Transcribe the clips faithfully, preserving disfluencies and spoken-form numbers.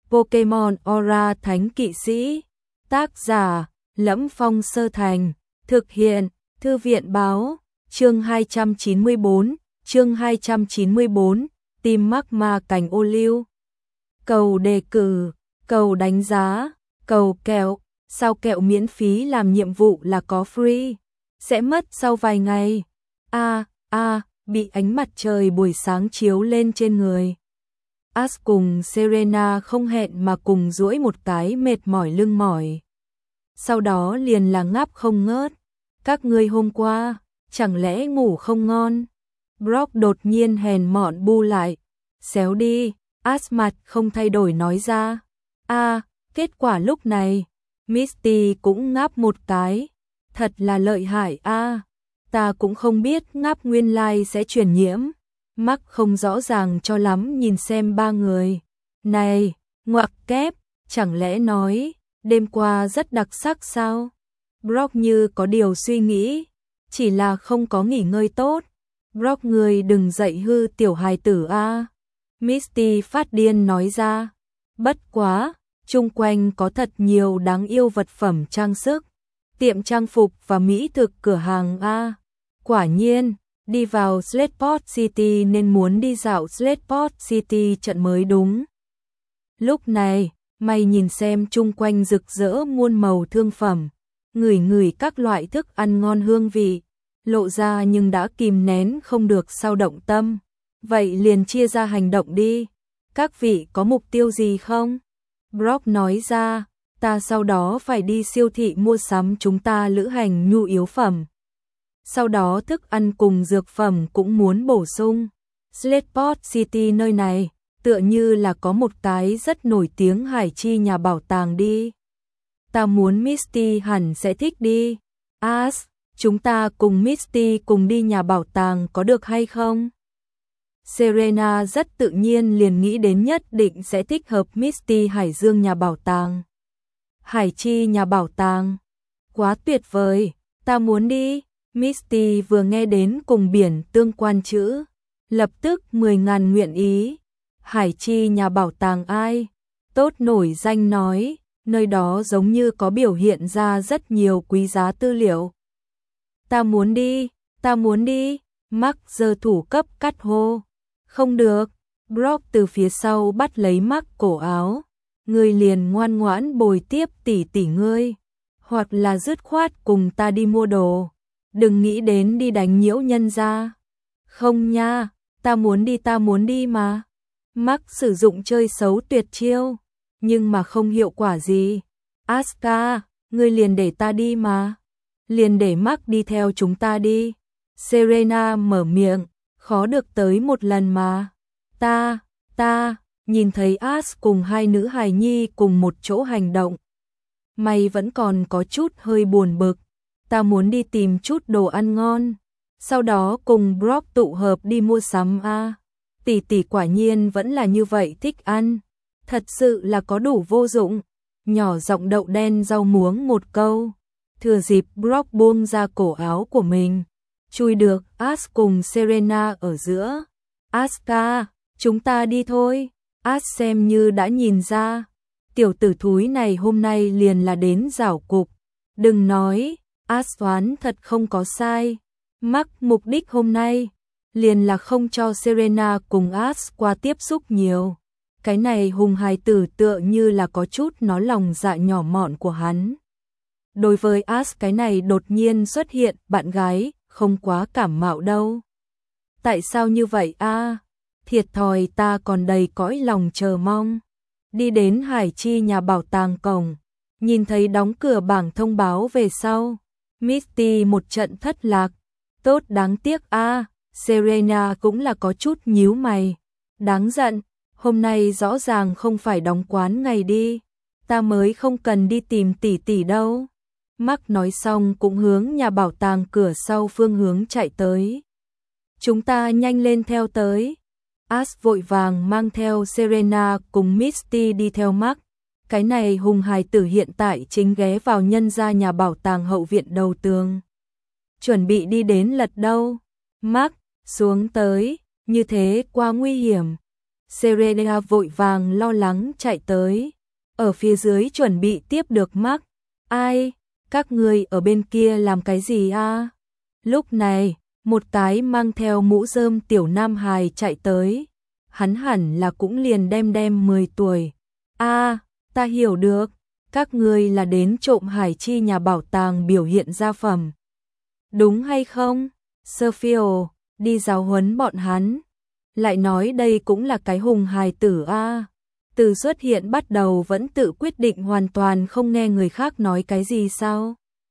Pokemon Aura Thánh Kỵ Sĩ. Tác giả: Lẫm Phong Sơ Thành. Thực hiện: Thư viện báo. Chương hai trăm chín mươi bốn, chương hai trăm chín mươi bốn, Team Magma Cành Ô Liu. Cầu đề cử, cầu đánh giá, cầu kẹo, sao kẹo miễn phí làm nhiệm vụ là có free, sẽ mất sau vài ngày. A, a, bị ánh mặt trời buổi sáng chiếu lên trên người. Ash cùng Serena không hẹn mà cùng duỗi một cái mệt mỏi lưng mỏi. Sau đó liền là ngáp không ngớt. Các ngươi hôm qua, chẳng lẽ ngủ không ngon? Brock đột nhiên hèn mọn bu lại. Xéo đi, Ash mặt không thay đổi nói ra. A, kết quả lúc này, Misty cũng ngáp một cái. Thật là lợi hại a. Ta cũng không biết ngáp nguyên lai sẽ truyền nhiễm. Mắt không rõ ràng cho lắm nhìn xem ba người. Này, ngoặc kép, chẳng lẽ nói, đêm qua rất đặc sắc sao? Brock như có điều suy nghĩ, chỉ là không có nghỉ ngơi tốt. Brock người đừng dậy hư tiểu hài tử a. Misty phát điên nói ra. Bất quá, chung quanh có thật nhiều đáng yêu vật phẩm trang sức, tiệm trang phục và mỹ thực cửa hàng a. Quả nhiên, đi vào Slateport City nên muốn đi dạo Slateport City trận mới đúng. Lúc này, mày nhìn xem chung quanh rực rỡ muôn màu thương phẩm, ngửi ngửi các loại thức ăn ngon hương vị, lộ ra nhưng đã kìm nén không được sao động tâm. Vậy liền chia ra hành động đi. Các vị có mục tiêu gì không? Brock nói ra, ta sau đó phải đi siêu thị mua sắm chúng ta lữ hành nhu yếu phẩm. Sau đó thức ăn cùng dược phẩm cũng muốn bổ sung. Slateport City nơi này, tựa như là có một cái rất nổi tiếng hải chi nhà bảo tàng đi. Ta muốn Misty hẳn sẽ thích đi. Ash, chúng ta cùng Misty cùng đi nhà bảo tàng có được hay không? Serena rất tự nhiên liền nghĩ đến nhất định sẽ thích hợp Misty Hải Dương nhà bảo tàng. Hải chi nhà bảo tàng. Quá tuyệt vời, ta muốn đi. Misty vừa nghe đến cùng biển tương quan chữ, lập tức mười ngàn nguyện ý. Hải chi nhà bảo tàng ai? Tốt nổi danh nói, nơi đó giống như có biểu hiện ra rất nhiều quý giá tư liệu. Ta muốn đi, ta muốn đi. Mark giơ thủ cấp cắt hô. Không được. Brock từ phía sau bắt lấy Mark cổ áo. Ngươi liền ngoan ngoãn bồi tiếp tỷ tỷ ngươi, hoặc là dứt khoát cùng ta đi mua đồ. Đừng nghĩ đến đi đánh nhiễu nhân ra. Không nha, ta muốn đi ta muốn đi mà. Mark sử dụng chơi xấu tuyệt chiêu, nhưng mà không hiệu quả gì. Asuka, ngươi liền để ta đi mà. Liền để Mark đi theo chúng ta đi. Serena mở miệng, khó được tới một lần mà. Ta, ta, nhìn thấy Ash cùng hai nữ hài nhi cùng một chỗ hành động. Mày vẫn còn có chút hơi buồn bực. Ta muốn đi tìm chút đồ ăn ngon, sau đó cùng Brock tụ hợp đi mua sắm a. Tỷ tỷ quả nhiên vẫn là như vậy thích ăn, thật sự là có đủ vô dụng. Nhỏ giọng đậu đen rau muống một câu, thừa dịp Brock buông ra cổ áo của mình, chui được Ash cùng Serena ở giữa. Asuka, chúng ta đi thôi. Ash xem như đã nhìn ra, tiểu tử thúi này hôm nay liền là đến giảo cục. Đừng nói, Ash toán thật không có sai. Mark mục đích hôm nay liền là không cho Serena cùng Ash qua tiếp xúc nhiều. Cái này hùng hài tử tựa như là có chút nó lòng dạ nhỏ mọn của hắn. Đối với Ash cái này đột nhiên xuất hiện bạn gái không quá cảm mạo đâu. Tại sao như vậy a? À? Thiệt thòi, ta còn đầy cõi lòng chờ mong. Đi đến hải chi nhà bảo tàng cổng, nhìn thấy đóng cửa bảng thông báo về sau. Misty một trận thất lạc. Tốt đáng tiếc a. À, Serena cũng là có chút nhíu mày. Đáng giận, hôm nay rõ ràng không phải đóng quán ngày đi. Ta mới không cần đi tìm tỷ tỷ đâu. Mark nói xong cũng hướng nhà bảo tàng cửa sau phương hướng chạy tới. Chúng ta nhanh lên theo tới. Ash vội vàng mang theo Serena cùng Misty đi theo Mark. Cái này hùng hài tử hiện tại chính ghé vào nhân gia nhà bảo tàng hậu viện đầu tường. Chuẩn bị đi đến lật đâu. Mark, xuống tới, như thế quá nguy hiểm. Serena vội vàng lo lắng chạy tới. Ở phía dưới chuẩn bị tiếp được Mark. Ai? Các người ở bên kia làm cái gì a? Lúc này, một cái mang theo mũ rơm tiểu nam hài chạy tới. Hắn hẳn là cũng liền đem đem mười tuổi. A, ta hiểu được. Các người là đến trộm hải chi nhà bảo tàng biểu hiện gia phẩm. Đúng hay không? Sophia, đi giáo huấn bọn hắn. Lại nói đây cũng là cái hùng hài tử a. Từ xuất hiện bắt đầu vẫn tự quyết định hoàn toàn không nghe người khác nói cái gì sao?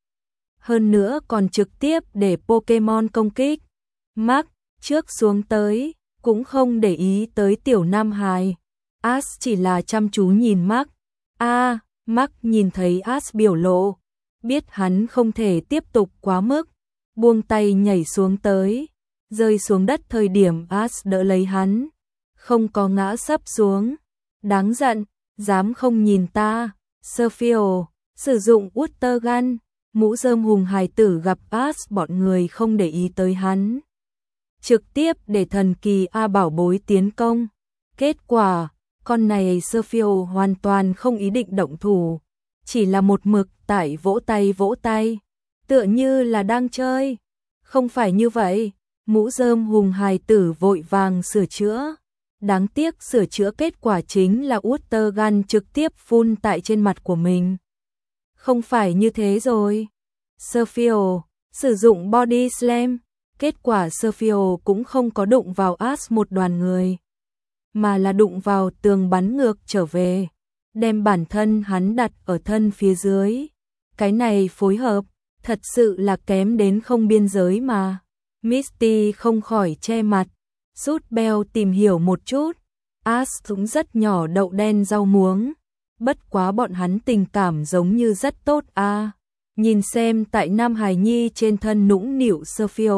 Hơn nữa còn trực tiếp để Pokemon công kích. Mark trước xuống tới, cũng không để ý tới tiểu nam hài. Ash chỉ là chăm chú nhìn Mark. A, à, Mark nhìn thấy Ash biểu lộ, biết hắn không thể tiếp tục quá mức, buông tay nhảy xuống tới, rơi xuống đất thời điểm Ash đỡ lấy hắn, không có ngã sấp xuống. Đáng giận, dám không nhìn ta. Sophia sử dụng Water Gun, mũ rơm hùng hài tử gặp Ash bọn người không để ý tới hắn. Trực tiếp để thần kỳ A bảo bối tiến công. Kết quả, con này Sophia hoàn toàn không ý định động thủ, chỉ là một mực tại vỗ tay vỗ tay, tựa như là đang chơi. Không phải như vậy, mũ rơm hùng hài tử vội vàng sửa chữa. Đáng tiếc sửa chữa kết quả chính là Water Gun trực tiếp phun tại trên mặt của mình. Không phải như thế rồi. Sophia sử dụng Body Slam, kết quả Sophia cũng không có đụng vào Ash một đoàn người, mà là đụng vào tường bắn ngược trở về, đem bản thân hắn đặt ở thân phía dưới. Cái này phối hợp, thật sự là kém đến không biên giới mà. Misty không khỏi che mặt, rút beo tìm hiểu một chút. Ash cũng rất nhỏ đậu đen rau muống, bất quá bọn hắn tình cảm giống như rất tốt a. À. Nhìn xem tại Nam Hải Nhi trên thân nũng nịu Sophia,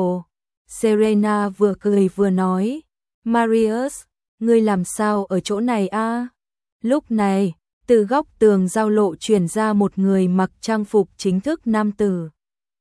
Serena vừa cười vừa nói, Marius, ngươi làm sao ở chỗ này a? À? Lúc này, từ góc tường giao lộ truyền ra một người mặc trang phục chính thức nam tử.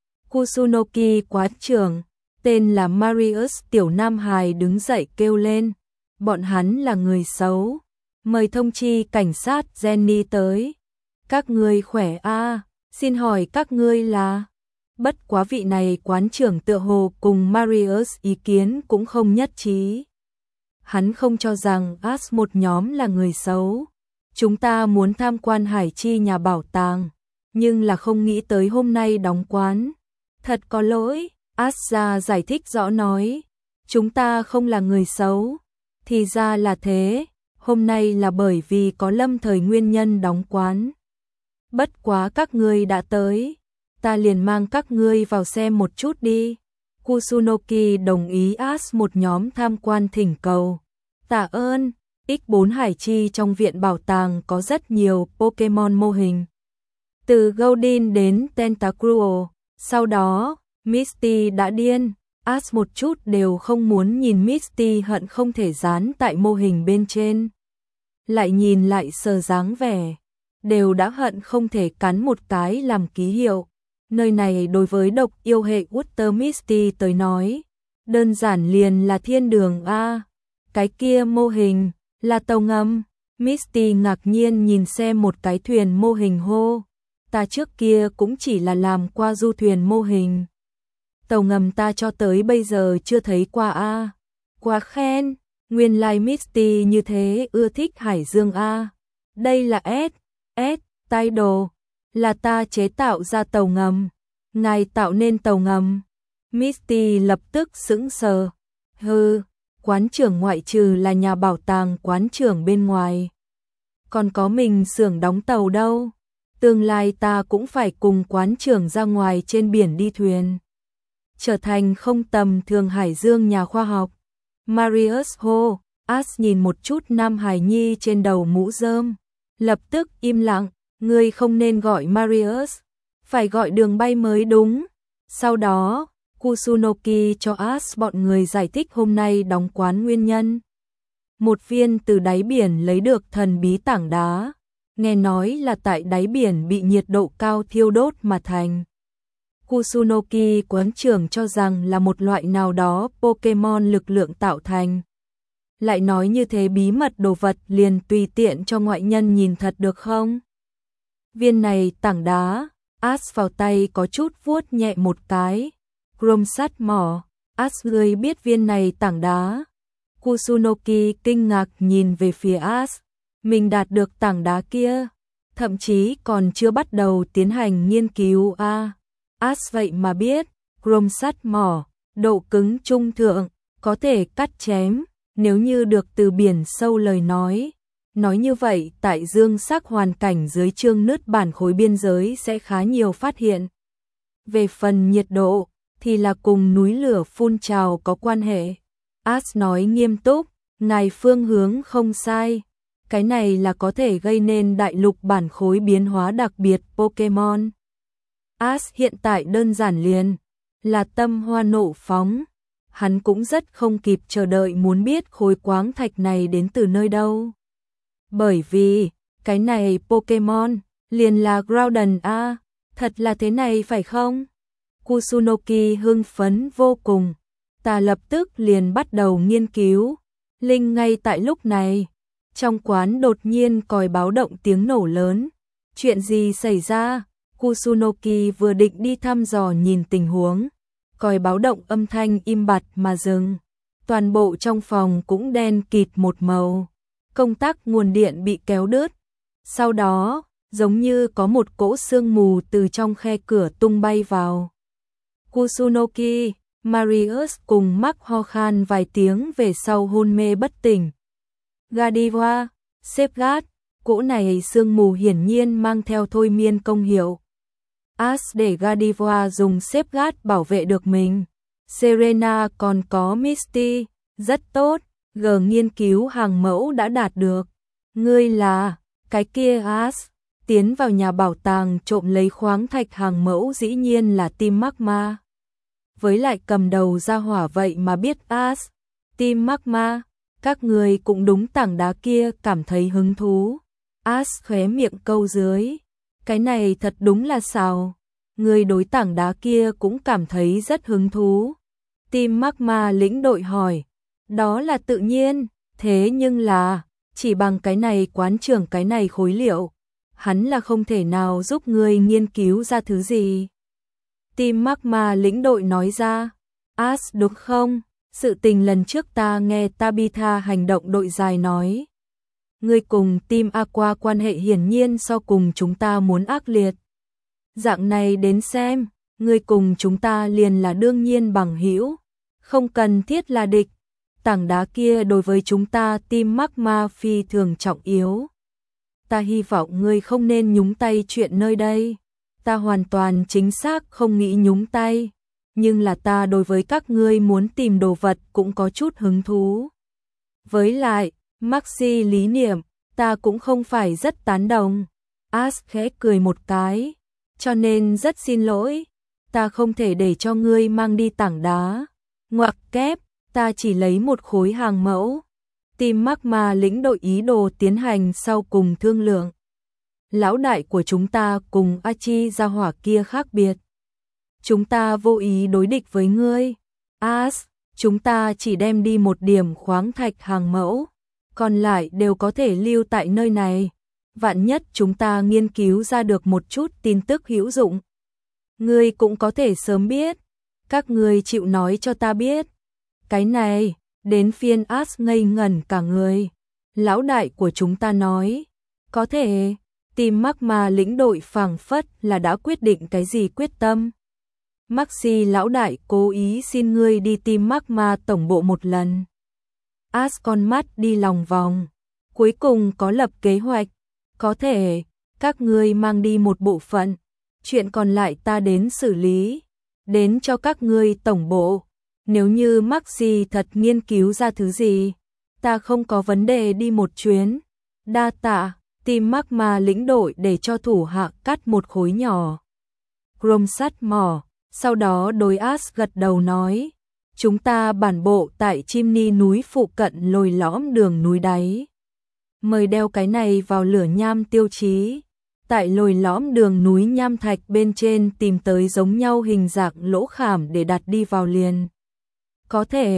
Kusunoki quán trưởng, tên là Marius tiểu nam hài đứng dậy kêu lên, bọn hắn là người xấu, mời thông chi cảnh sát Jenny tới. Các ngươi khỏe a? À? Xin hỏi các ngươi là? Bất quá vị này quán trưởng tựa hồ cùng Marius ý kiến cũng không nhất trí. Hắn không cho rằng Ash một nhóm là người xấu. Chúng ta muốn tham quan hải chi nhà bảo tàng, nhưng là không nghĩ tới hôm nay đóng quán. Thật có lỗi, Ash ra giải thích rõ nói. Chúng ta không là người xấu. Thì ra là thế, hôm nay là bởi vì có lâm thời nguyên nhân đóng quán. Bất quá các ngươi đã tới, ta liền mang các ngươi vào xem một chút đi. Kusunoki đồng ý Ash một nhóm tham quan thỉnh cầu. Tạ ơn, ích bốn hải chi trong viện bảo tàng có rất nhiều Pokemon mô hình. Từ Goldeen đến Tentacruel, sau đó, Misty đã điên. Ash một chút đều không muốn nhìn Misty hận không thể dán tại mô hình bên trên. Lại nhìn lại sờ dáng vẻ, đều đã hận không thể cắn một cái làm ký hiệu. Nơi này đối với độc yêu hệ Water Misty tới nói, đơn giản liền là thiên đường a. Cái kia mô hình là tàu ngầm. Misty ngạc nhiên nhìn xem một cái thuyền mô hình hô. Ta trước kia cũng chỉ là làm qua du thuyền mô hình. Tàu ngầm ta cho tới bây giờ chưa thấy qua a. Quá khen, nguyên lai Misty như thế ưa thích hải dương a. Đây là S, S, Tidal, là ta chế tạo ra tàu ngầm. Ngài tạo nên tàu ngầm. Misty lập tức sững sờ. Hừ, quán trưởng ngoại trừ là nhà bảo tàng quán trưởng bên ngoài, còn có mình xưởng đóng tàu đâu. Tương lai ta cũng phải cùng quán trưởng ra ngoài trên biển đi thuyền, trở thành không tầm thường hải dương nhà khoa học. Marius hô. Ash nhìn một chút Nam Hải Nhi trên đầu mũ rơm, lập tức im lặng. Ngươi không nên gọi Marius, phải gọi đường bay mới đúng. Sau đó, Kusunoki cho Ash bọn người giải thích hôm nay đóng quán nguyên nhân. Một viên từ đáy biển lấy được thần bí tảng đá, nghe nói là tại đáy biển bị nhiệt độ cao thiêu đốt mà thành. Kusunoki quán trưởng cho rằng là một loại nào đó Pokemon lực lượng tạo thành. lại nói như thế bí mật đồ vật liền tùy tiện cho ngoại nhân nhìn thật được không? Viên này tảng đá, Ash vào tay có chút vuốt nhẹ một cái. Chrome sắt mỏ, Ash ngươi biết viên này tảng đá. Kusunoki kinh ngạc nhìn về phía Ash, mình đạt được tảng đá kia, thậm chí còn chưa bắt đầu tiến hành nghiên cứu a. À, Ash vậy mà biết, chrome sắt mỏ, độ cứng trung thượng, có thể cắt chém, nếu như được từ biển sâu lời nói. Nói như vậy, tại dương sắc hoàn cảnh dưới chương nứt bản khối biên giới sẽ khá nhiều phát hiện. Về phần nhiệt độ, thì là cùng núi lửa phun trào có quan hệ. Ash nói nghiêm túc, ngài phương hướng không sai. Cái này là có thể gây nên đại lục bản khối biến hóa đặc biệt Pokemon. Ash hiện tại đơn giản liền, là tâm hoa nộ phóng. Hắn cũng rất không kịp chờ đợi muốn biết khối quáng thạch này đến từ nơi đâu. Bởi vì, cái này Pokemon, liền là Groudon a, thật là thế này phải không? Kusunoki hưng phấn vô cùng, ta lập tức liền bắt đầu nghiên cứu. Linh ngay tại lúc này, trong quán đột nhiên còi báo động tiếng nổ lớn. Chuyện gì xảy ra? Kusunoki vừa định đi thăm dò nhìn tình huống. Còi báo động âm thanh im bặt mà dừng. Toàn bộ trong phòng cũng đen kịt một màu. Công tắc nguồn điện bị kéo đứt. Sau đó, giống như có một cỗ sương mù từ trong khe cửa tung bay vào. Kusunoki, Marius cùng Mark ho khan vài tiếng về sau hôn mê bất tỉnh. Godiva, Safeguard, cỗ này sương mù hiển nhiên mang theo thôi miên công hiệu. Ash để Godiva dùng Safeguard bảo vệ được mình. Serena còn có Misty, rất tốt, G nghiên cứu hàng mẫu đã đạt được. Ngươi là, cái kia Ash, tiến vào nhà bảo tàng trộm lấy khoáng thạch hàng mẫu dĩ nhiên là Team Magma. Với lại cầm đầu ra hỏa vậy mà biết Ash, Team Magma, các người cũng đúng tảng đá kia cảm thấy hứng thú. Ash khóe miệng câu dưới, cái này thật đúng là sao, người đối tảng đá kia cũng cảm thấy rất hứng thú. Team Magma lĩnh đội hỏi, đó là tự nhiên, thế nhưng là, chỉ bằng cái này quán trưởng cái này khối liệu, hắn là không thể nào giúp người nghiên cứu ra thứ gì. Team Magma lĩnh đội nói ra, Ash đúng không? Sự tình lần trước ta nghe Tabitha hành động đội dài nói. Ngươi cùng Team Aqua quan hệ hiển nhiên so cùng chúng ta muốn ác liệt. Dạng này đến xem, ngươi cùng chúng ta liền là đương nhiên bằng hữu, không cần thiết là địch. Tảng đá kia đối với chúng ta Team Magma phi thường trọng yếu. Ta hy vọng ngươi không nên nhúng tay chuyện nơi đây. Ta hoàn toàn chính xác không nghĩ nhúng tay, nhưng là ta đối với các ngươi muốn tìm đồ vật cũng có chút hứng thú. Với lại, Maxi lý niệm, ta cũng không phải rất tán đồng. Ash khẽ cười một cái, cho nên rất xin lỗi, ta không thể để cho ngươi mang đi tảng đá. Ngoặc kép, ta chỉ lấy một khối hàng mẫu. Team Magma lĩnh đội ý đồ tiến hành sau cùng thương lượng. Lão đại của chúng ta cùng Achi gia hỏa kia khác biệt. Chúng ta vô ý đối địch với ngươi. Ash, chúng ta chỉ đem đi một điểm khoáng thạch hàng mẫu, còn lại đều có thể lưu tại nơi này. Vạn nhất chúng ta nghiên cứu ra được một chút tin tức hữu dụng. Ngươi cũng có thể sớm biết. Các ngươi chịu nói cho ta biết. Cái này, đến phiên Ash ngây ngẩn cả người. Lão đại của chúng ta nói, có thể. Team Magma lĩnh đội phảng phất là đã quyết định cái gì quyết tâm. Maxi lão đại cố ý xin ngươi đi Team Magma tổng bộ một lần. Ash con mắt đi lòng vòng. Cuối cùng có lập kế hoạch. Có thể, các ngươi mang đi một bộ phận. Chuyện còn lại ta đến xử lý. Đến cho các ngươi tổng bộ. Nếu như Maxi thật nghiên cứu ra thứ gì, ta không có vấn đề đi một chuyến. Đa tạ. Team Magma lĩnh đội để cho thủ hạ cắt một khối nhỏ chrome sắt mỏ, sau đó đối Ash gật đầu nói, chúng ta bản bộ tại Chimney núi phụ cận lồi lõm đường núi đáy. Mời đeo cái này vào lửa nham tiêu chí, tại lồi lõm đường núi nham thạch bên trên tìm tới giống nhau hình dạng lỗ khảm để đặt đi vào liền. Có thể,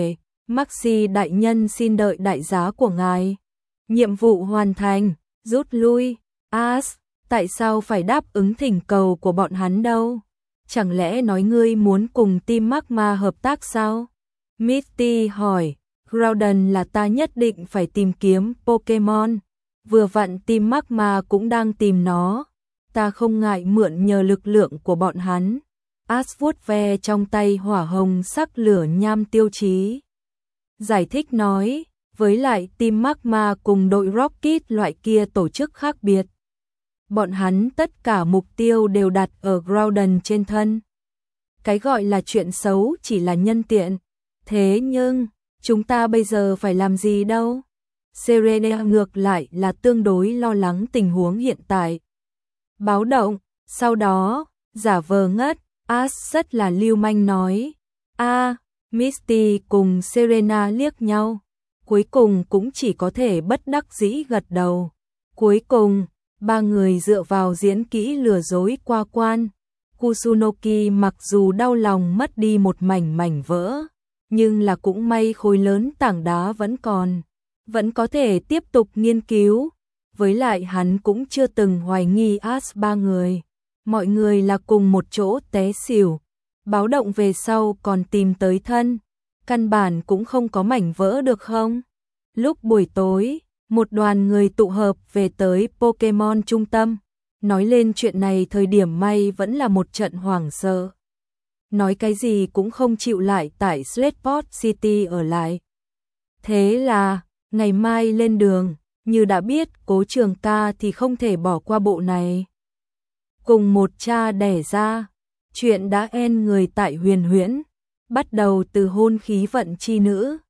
Maxi đại nhân xin đợi đại giá của ngài. Nhiệm vụ hoàn thành, rút lui. As, tại sao phải đáp ứng thỉnh cầu của bọn hắn đâu? Chẳng lẽ nói ngươi muốn cùng team Magma hợp tác sao? Misty hỏi, Groudon là ta nhất định phải tìm kiếm Pokemon. Vừa vặn team Magma cũng đang tìm nó. Ta không ngại mượn nhờ lực lượng của bọn hắn. As vuốt ve trong tay hỏa hồng sắc lửa nham tiêu chí. Giải thích nói, với lại team Magma cùng đội Rocket loại kia tổ chức khác biệt. Bọn hắn tất cả mục tiêu đều đặt ở Groudon trên thân. Cái gọi là chuyện xấu chỉ là nhân tiện. Thế nhưng, chúng ta bây giờ phải làm gì đâu? Serena ngược lại là tương đối lo lắng tình huống hiện tại. Báo động, sau đó, giả vờ ngất, As rất là lưu manh nói. A, à, Misty cùng Serena liếc nhau. Cuối cùng cũng chỉ có thể bất đắc dĩ gật đầu. Cuối cùng, ba người dựa vào diễn kỹ lừa dối qua quan. Kusunoki mặc dù đau lòng mất đi một mảnh mảnh vỡ, nhưng là cũng may khối lớn tảng đá vẫn còn, vẫn có thể tiếp tục nghiên cứu. Với lại hắn cũng chưa từng hoài nghi As ba người. Mọi người là cùng một chỗ té xỉu. Báo động về sau còn tìm tới thân. Căn bản cũng không có mảnh vỡ được không? Lúc buổi tối, một đoàn người tụ hợp về tới Pokemon trung tâm. Nói lên chuyện này thời điểm may vẫn là một trận hoảng sợ. Nói cái gì cũng không chịu lại tại Slateport City ở lại. Thế là, ngày mai lên đường, như đã biết Cố Trường Ca thì không thể bỏ qua bộ này. Cùng một cha đẻ ra, chuyện đã end người tại Huyền Huyễn, bắt đầu từ hôn khí vận chi nữ.